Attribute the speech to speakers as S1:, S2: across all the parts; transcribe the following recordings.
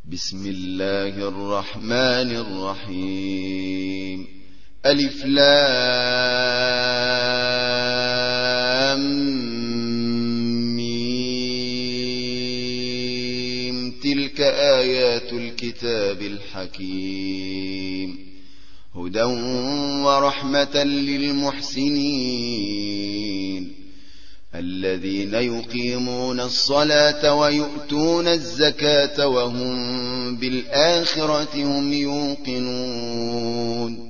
S1: بسم الله الرحمن الرحيم. ألف لام ميم. تلك آيات الكتاب الحكيم، هدى ورحمة للمحسنين الذين يقيمون الصلاة ويؤتون الزكاة وهم بالآخرة هم يوقنون.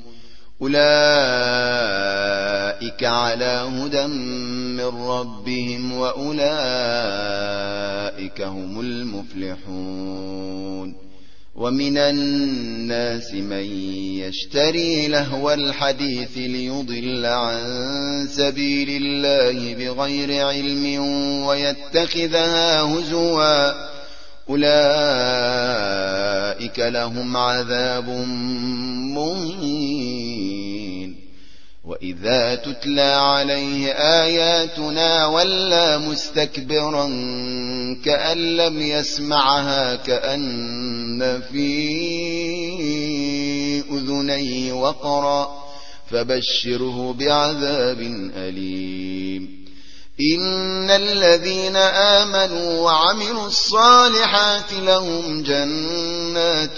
S1: أولئك على هدى من ربهم وأولئك هم المفلحون. ومن الناس من يشتري لهو الحديث ليضل عن سبيل الله بغير علم ويتخذها هزوا، أولئك لهم عذاب مهين. وإذا تتلى عليه آياتنا ولى مستكبرا كأن لم يسمعها كأن في أذنيه وقرا، فبشره بعذاب أليم. إن الذين آمنوا وعملوا الصالحات لهم جنات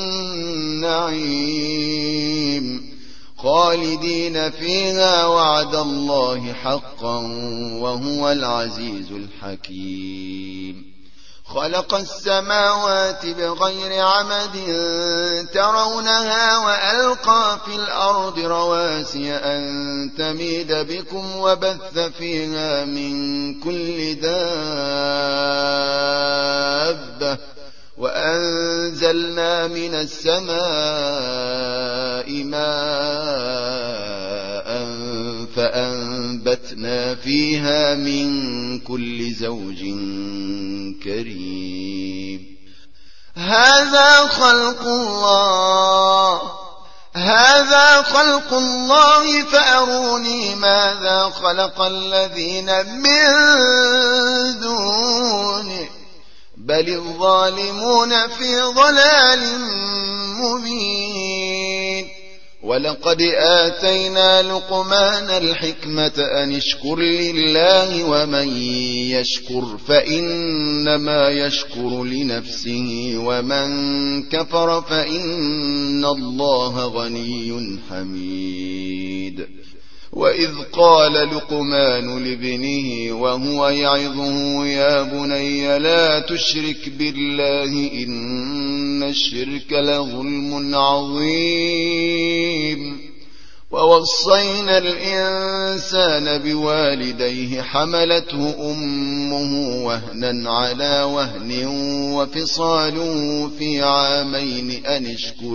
S1: النعيم خالدين فيها، وعد الله حقا وهو العزيز الحكيم. خلق السماوات بغير عمد ترونها وألقى في الأرض رواسي أن تميد بكم وبث فيها من كل دابة، وأنزلنا من السماء ماء فأنبتنا فيها من كل زوج كريم. هذا خلق الله فأروني ماذا خلق الذين من دونه بل الظالمون في ضلال مبين. ولقد آتينا لقمان الحكمة أن اشكر لله ومن يشكر فإنما يشكر لنفسه ومن كفر فإن الله غني حميد. وإذ قال لقمان لابنه وهو يعظه يا بني لا تشرك بالله إن الشرك لظلم عظيم. ووصينا الإنسان بوالديه حملته أمه وهنا على وهن وفصاله في عامين أن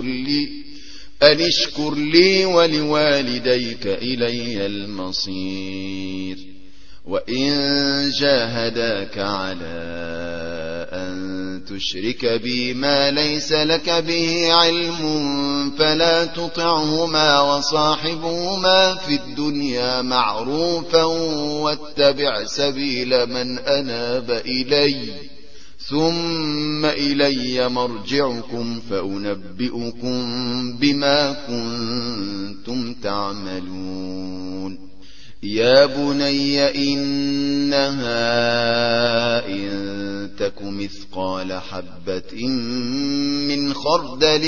S1: اشكر لي ولوالديك إلي المصير. وإن جاهداك على أن تشرك بي ما ليس لك به علم فلا تطعهما وصاحبهما في الدنيا معروفا واتبع سبيل من أناب إلي ثم إلي مرجعكم فأنبئكم بما كنتم تعملون. يا بني إنها إن تك مثقال حبة من خردل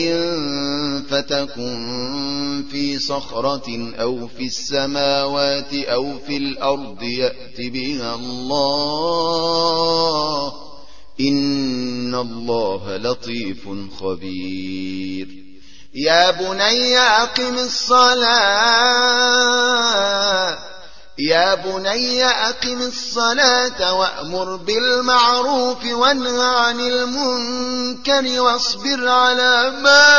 S1: فتكن في صخرة أو في السماوات أو في الأرض يأت بها الله إن الله لطيف خبير. يا بني أقم الصلاة وأمر بالمعروف وانه عن المنكر واصبر على ما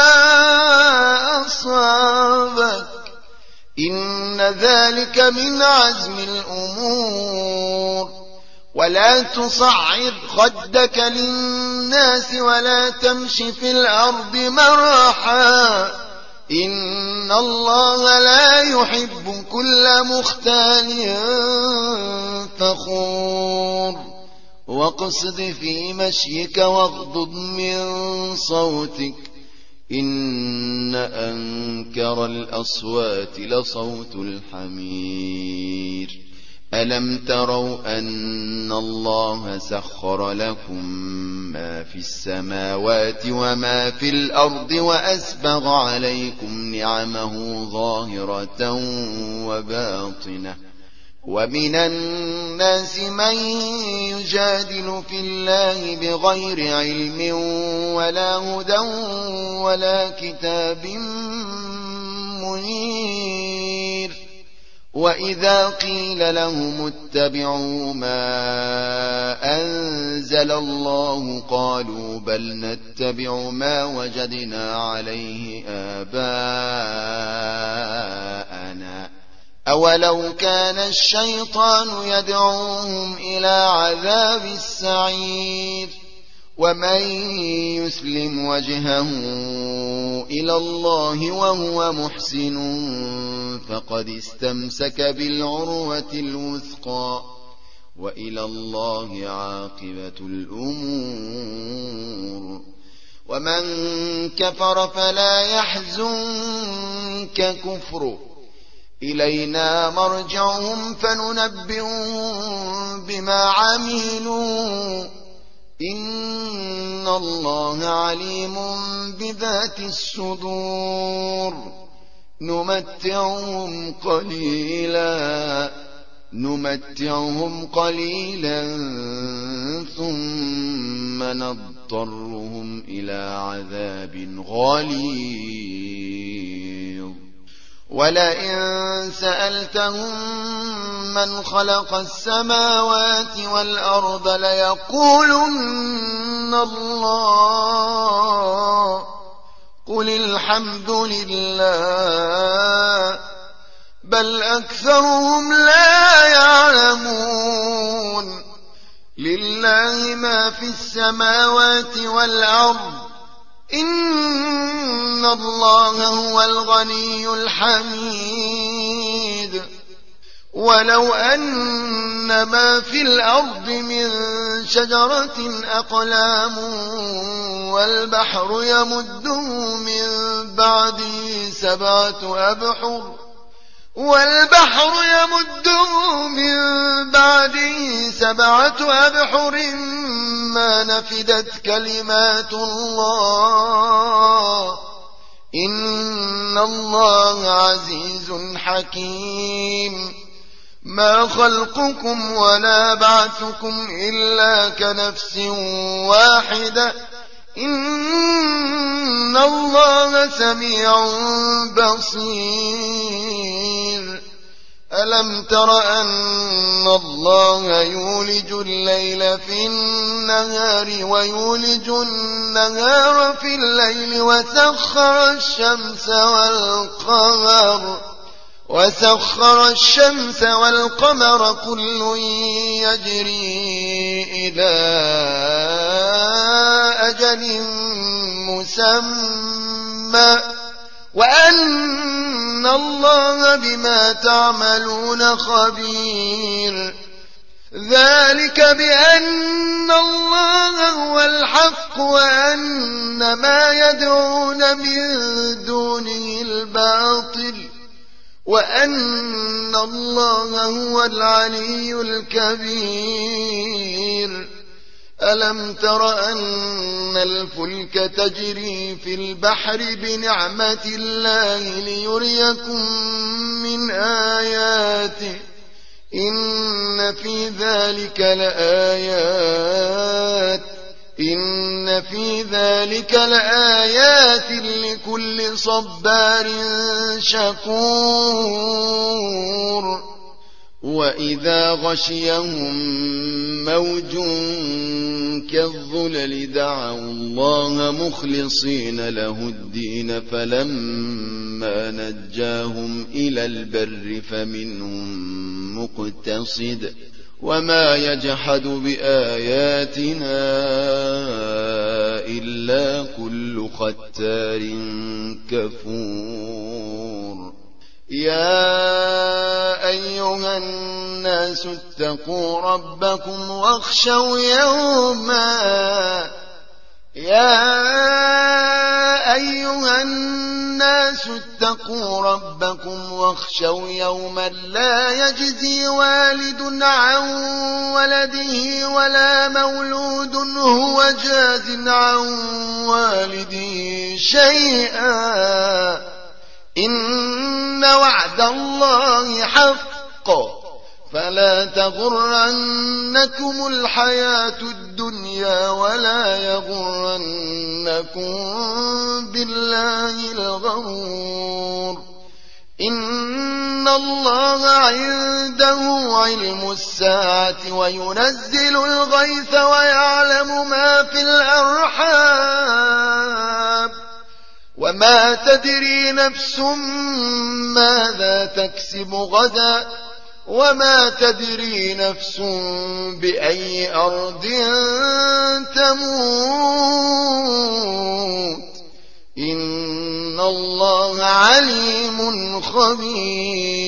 S1: أصابك إن ذلك من عزم الأمور. ولا تصعر خدك للناس ولا تمش في الأرض مرحا إن الله لا يحب كل مختال فخور. واقصد في مشيك واغضض من صوتك إن أنكر الأصوات لصوت الحمير ألم تروا أن الله سخر لكم ما في السماوات وما في الأرض وأسبغ عليكم نعمه ظاهرة وباطنة ومن الناس من يجادل في الله بغير علم ولا هدى ولا كتاب منير وإذا قيل لهم اتبعوا ما أنزل الله قالوا بل نتبع ما وجدنا عليه آباءنا أولو كان الشيطان يدعوهم إلى عذاب السعير ومن يسلم وجهه إلى الله وهو محسن فقد استمسك بالعروة الوثقى وإلى الله عاقبة الأمور ومن كفر فلا يحزنك كفره إلينا مرجعهم فننبئهم بما عملوا إن الله عليم بذات الصدور نمتعهم قليلا ثم نضطرهم إلى عذاب غليظ ولئن سألتهم من خلق السماوات والأرض ليقولن الله قل الحمد لله بل أكثرهم لا يعلمون لله ما في السماوات والأرض إن الله هو الغني الحميد ولو أن ما في الأرض من شجرة أقلام والبحر يمده من بعده سبعة أبحر ما نفدت كلمات الله إن الله عزيز حكيم ما خلقكم ولا بعثكم إلا كنفس واحدة إن الله سميع بصير ألم تر أن الله يولج الليل في النهار ويولج النهار في الليل وسخر الشمس والقمر كل يجري إلى أجل مسمى وأن الله بما تعملون خبير ذلك بأن الله هو الحق وأن ما يدعون من دونه الباطل وأن الله هو العلي الكبير ألم تر أن الفلك تجري في البحر بنعمة الله ليريكم من آياته إن في ذلك لآيات لكل صبار شكور وإذا غشيهم موج كالظلل دعوا الله مخلصين له الدين فلما نجاهم إلى البر فمنهم مقتصد وما يجحد بآياتنا إلا كل ختار كفور يا أيها الناس اتقوا ربكم واخشوا يوما لا يجزي والد عن ولده ولا مولود هو جاز عن والده شيئا إن وعد الله حق فلا تغرنكم الحياة الدنيا ولا يغرنكم بالله الغرور إن الله عنده علم الساعة وينزل الغيث ويعلم ما في الأرحام وما تدري نفس ماذا تكسب غدا وما تدري نفس بأي أرض تموت إن الله عليم خبير